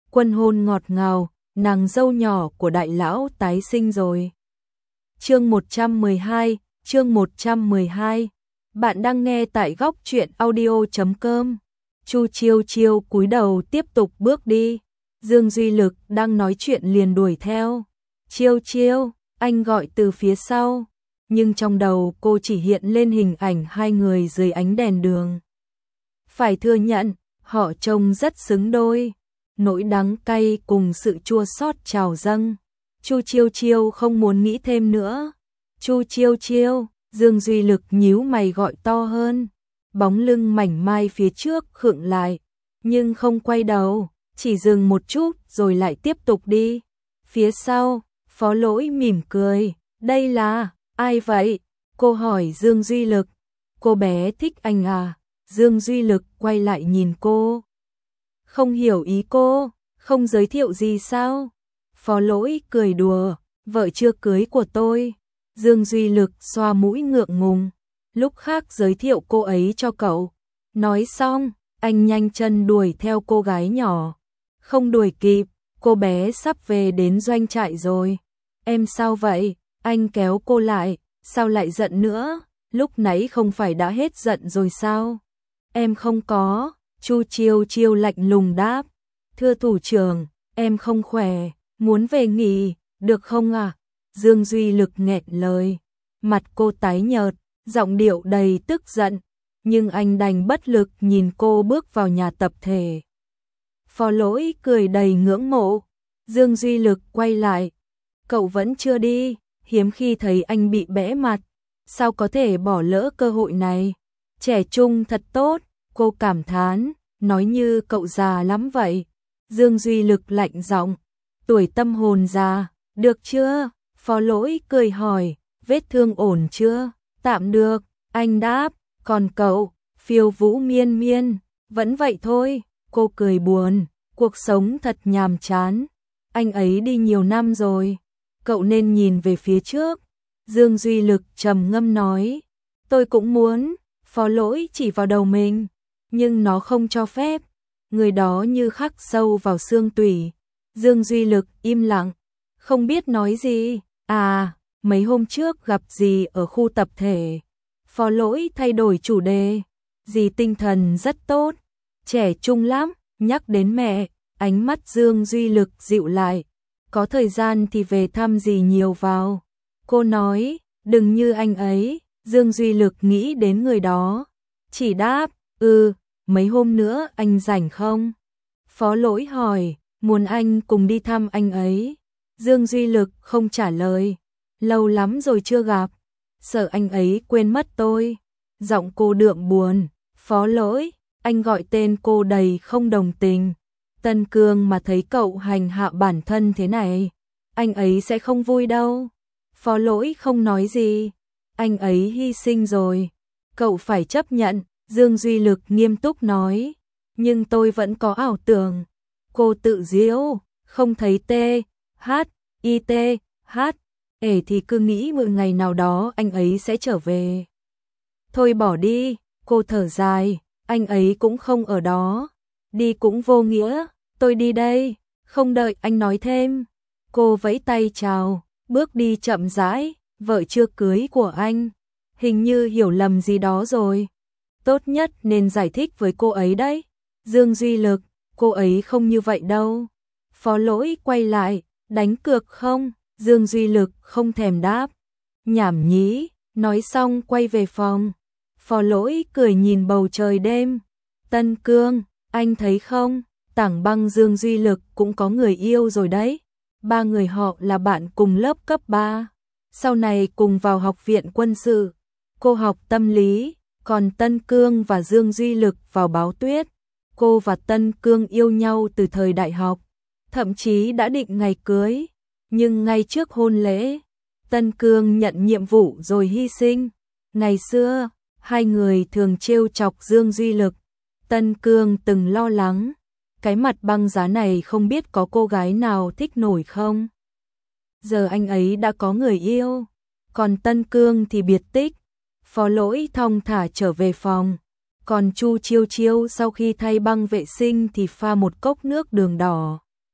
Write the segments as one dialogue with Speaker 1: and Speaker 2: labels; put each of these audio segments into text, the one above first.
Speaker 1: Quân hôn ngọt ngào, nàng dâu nhỏ của đại lão tái sinh rồi. Chương 112, chương 112. Bạn đang nghe tại góc truyện audio.com. Chu Chiêu Chiêu cúi đầu tiếp tục bước đi. Dương Duy Lực đang nói chuyện liền đuổi theo. Chiêu Chiêu, anh gọi từ phía sau. Nhưng trong đầu cô chỉ hiện lên hình ảnh hai người dưới ánh đèn đường. Phải thừa nhận, họ trông rất xứng đôi. Nỗi đắng cay cùng sự chua xót trào dâng. Chu Chiêu Chiêu không muốn nghĩ thêm nữa. Chu Chiêu Chiêu, Dương Duy Lực nhíu mày gọi to hơn. Bóng lưng mảnh mai phía trước khựng lại, nhưng không quay đầu, chỉ dừng một chút rồi lại tiếp tục đi. Phía sau, Phó Lỗi mỉm cười, đây là, ai vậy? Cô hỏi Dương Duy Lực. Cô bé thích anh à? Dương Duy Lực quay lại nhìn cô. Không hiểu ý cô, không giới thiệu gì sao? Phó Lỗi cười đùa, vợ chưa cưới của tôi. Dương Duy Lực xoa mũi ngượng ngùng, lúc khác giới thiệu cô ấy cho cậu. Nói xong, anh nhanh chân đuổi theo cô gái nhỏ. Không đuổi kịp, cô bé sắp về đến doanh trại rồi. Em sao vậy? Anh kéo cô lại, sao lại giận nữa? Lúc nãy không phải đã hết giận rồi sao? Em không có, Chu Chiêu Chiêu lạnh lùng đáp. Thưa thủ trưởng, em không khỏe, muốn về nghỉ, được không à? Dương Duy Lực nghẹn lời, mặt cô tái nhợt, giọng điệu đầy tức giận, nhưng anh đành bất lực nhìn cô bước vào nhà tập thể. Phó Lỗi cười đầy ngưỡng mộ. Dương Duy Lực quay lại, cậu vẫn chưa đi, hiếm khi thấy anh bị bẽ mặt, sao có thể bỏ lỡ cơ hội này? Trẻ trung thật tốt, cô cảm thán, nói như cậu già lắm vậy. Dương Duy Lực lạnh giọng, tuổi tâm hồn già, được chưa? Phó Lỗi cười hỏi, vết thương ổn chưa? Tạm được, anh đáp, còn cậu? Phiêu vũ miên miên, vẫn vậy thôi. Cô cười buồn, cuộc sống thật nhàm chán. Anh ấy đi nhiều năm rồi, cậu nên nhìn về phía trước. Dương Duy Lực trầm ngâm nói, tôi cũng muốn. Phó Lỗi chỉ vào đầu mình, nhưng nó không cho phép. Người đó như khắc sâu vào xương tủy. Dương Duy Lực im lặng, không biết nói gì. À, mấy hôm trước gặp dì ở khu tập thể. Phó Lỗi thay đổi chủ đề. Dì tinh thần rất tốt, trẻ trung lắm. Nhắc đến mẹ, ánh mắt Dương Duy Lực dịu lại. Có thời gian thì về thăm dì nhiều vào. Cô nói, đừng như anh ấy. Dương Duy Lực nghĩ đến người đó, chỉ đáp, mấy hôm nữa anh rảnh không? Phó Lỗi hỏi, muốn anh cùng đi thăm anh ấy. Dương Duy Lực không trả lời, lâu lắm rồi chưa gặp, sợ anh ấy quên mất tôi. Giọng cô đượm buồn. Phó Lỗi, anh gọi tên cô đầy không đồng tình. Tân Cương mà thấy cậu hành hạ bản thân thế này, anh ấy sẽ không vui đâu. Phó Lỗi không nói gì. Anh ấy hy sinh rồi, cậu phải chấp nhận. Dương Duy Lực nghiêm túc nói, nhưng tôi vẫn có ảo tưởng. Cô tự giễu, không thấy thì cứ nghĩ một ngày nào đó anh ấy sẽ trở về. Thôi bỏ đi, cô thở dài, anh ấy cũng không ở đó. Đi cũng vô nghĩa, tôi đi đây. Không đợi anh nói thêm, cô vẫy tay chào, bước đi chậm rãi. Vợ chưa cưới của anh, hình như hiểu lầm gì đó rồi. Tốt nhất nên giải thích với cô ấy đấy. Dương Duy Lực, cô ấy không như vậy đâu. Phó Lỗi quay lại, đánh cược không? Dương Duy Lực không thèm đáp. Nhảm nhí, nói xong quay về phòng. Phó Lỗi cười nhìn bầu trời đêm. Tân Cương, anh thấy không? Tảng Băng Dương Duy Lực cũng có người yêu rồi đấy. Ba người họ là bạn cùng lớp cấp 3. Sau này cùng vào học viện quân sự, cô học tâm lý, còn Tân Cương và Dương Duy Lực vào báo tuyết. Cô và Tân Cương yêu nhau từ thời đại học, thậm chí đã định ngày cưới, nhưng ngay trước hôn lễ, Tân Cương nhận nhiệm vụ rồi hy sinh. Ngày xưa, hai người thường trêu chọc Dương Duy Lực. Tân Cương từng lo lắng, cái mặt băng giá này không biết có cô gái nào thích nổi không? Giờ anh ấy đã có người yêu, còn Tân Cương thì biệt tích. Phó Lỗi thong thả trở về phòng, còn Chu Chiêu Chiêu sau khi thay băng vệ sinh thì pha một cốc nước đường đỏ.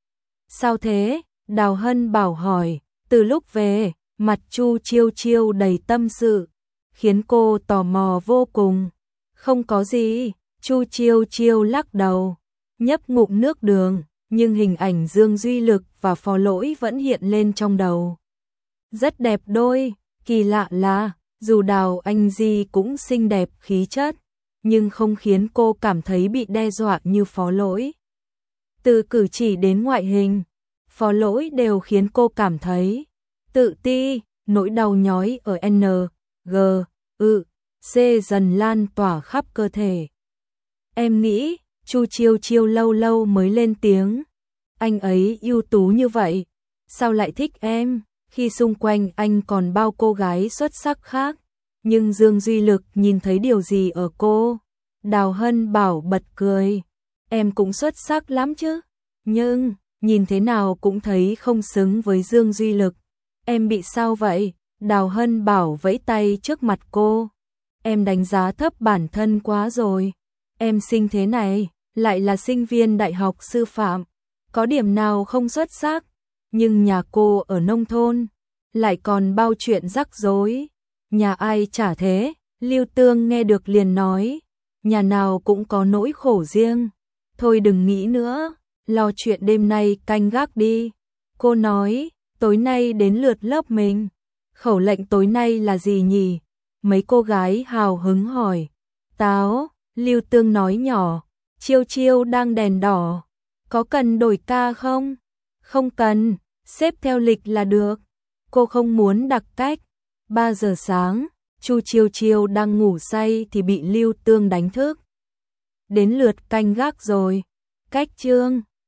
Speaker 1: Sao thế? Đào Hân Bảo hỏi, từ lúc về, mặt Chu Chiêu Chiêu đầy tâm sự, khiến cô tò mò vô cùng. Không có gì, Chu Chiêu Chiêu lắc đầu, nhấp ngụm nước đường, nhưng hình ảnh Dương Duy Lực và Phó Lỗi vẫn hiện lên trong đầu. Rất đẹp đôi, kỳ lạ là, dù Đào Anh Di cũng xinh đẹp khí chất, nhưng không khiến cô cảm thấy bị đe dọa như Phó Lỗi. Từ cử chỉ đến ngoại hình, Phó Lỗi đều khiến cô cảm thấy tự ti, nỗi đau nhói ở N, G, C dần lan tỏa khắp cơ thể. Em nghĩ, Chu Chiêu Chiêu lâu lâu mới lên tiếng. Anh ấy ưu tú như vậy, sao lại thích em, khi xung quanh anh còn bao cô gái xuất sắc khác. Nhưng Dương Duy Lực nhìn thấy điều gì ở cô? Đào Hân Bảo bật cười. Em cũng xuất sắc lắm chứ, nhưng nhìn thế nào cũng thấy không xứng với Dương Duy Lực. Em bị sao vậy? Đào Hân Bảo vẫy tay trước mặt cô. Em đánh giá thấp bản thân quá rồi. Em xinh thế này, lại là sinh viên đại học sư phạm, có điểm nào không xuất sắc, nhưng nhà cô ở nông thôn, lại còn bao chuyện rắc rối. Nhà ai chả thế, Lưu Tương nghe được liền nói, nhà nào cũng có nỗi khổ riêng. Thôi đừng nghĩ nữa, lo chuyện đêm nay canh gác đi. Cô nói, tối nay đến lượt lớp mình. Khẩu lệnh tối nay là gì nhỉ? Mấy cô gái hào hứng hỏi. Táo, Lưu Tương nói nhỏ, Chiêu Chiêu đang đèn đỏ. Có cần đổi ca không? Không cần, xếp theo lịch là được. Cô không muốn đặc cách. 3 giờ sáng, Chu Chiêu Chiêu đang ngủ say thì bị Lưu Tương đánh thức. Đến lượt canh gác rồi. Cách chương